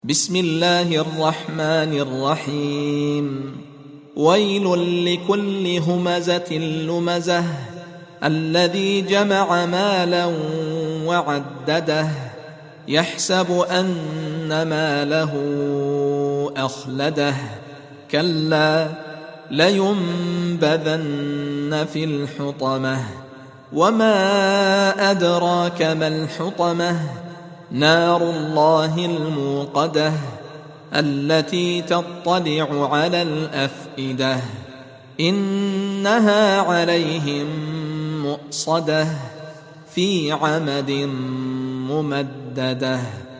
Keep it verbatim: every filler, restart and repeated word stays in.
بسم الله الرحمن الرحيم. ويل لكل همزة لمزة الذي جمع مالا وعدده يحسب أن ماله أخلده كلا لينبذن في الحطمة وما أدراك ما الحطمة نار الله الموقدة التي تطلع على الأفئدة إنها عليهم مؤصدة في عمد ممددة.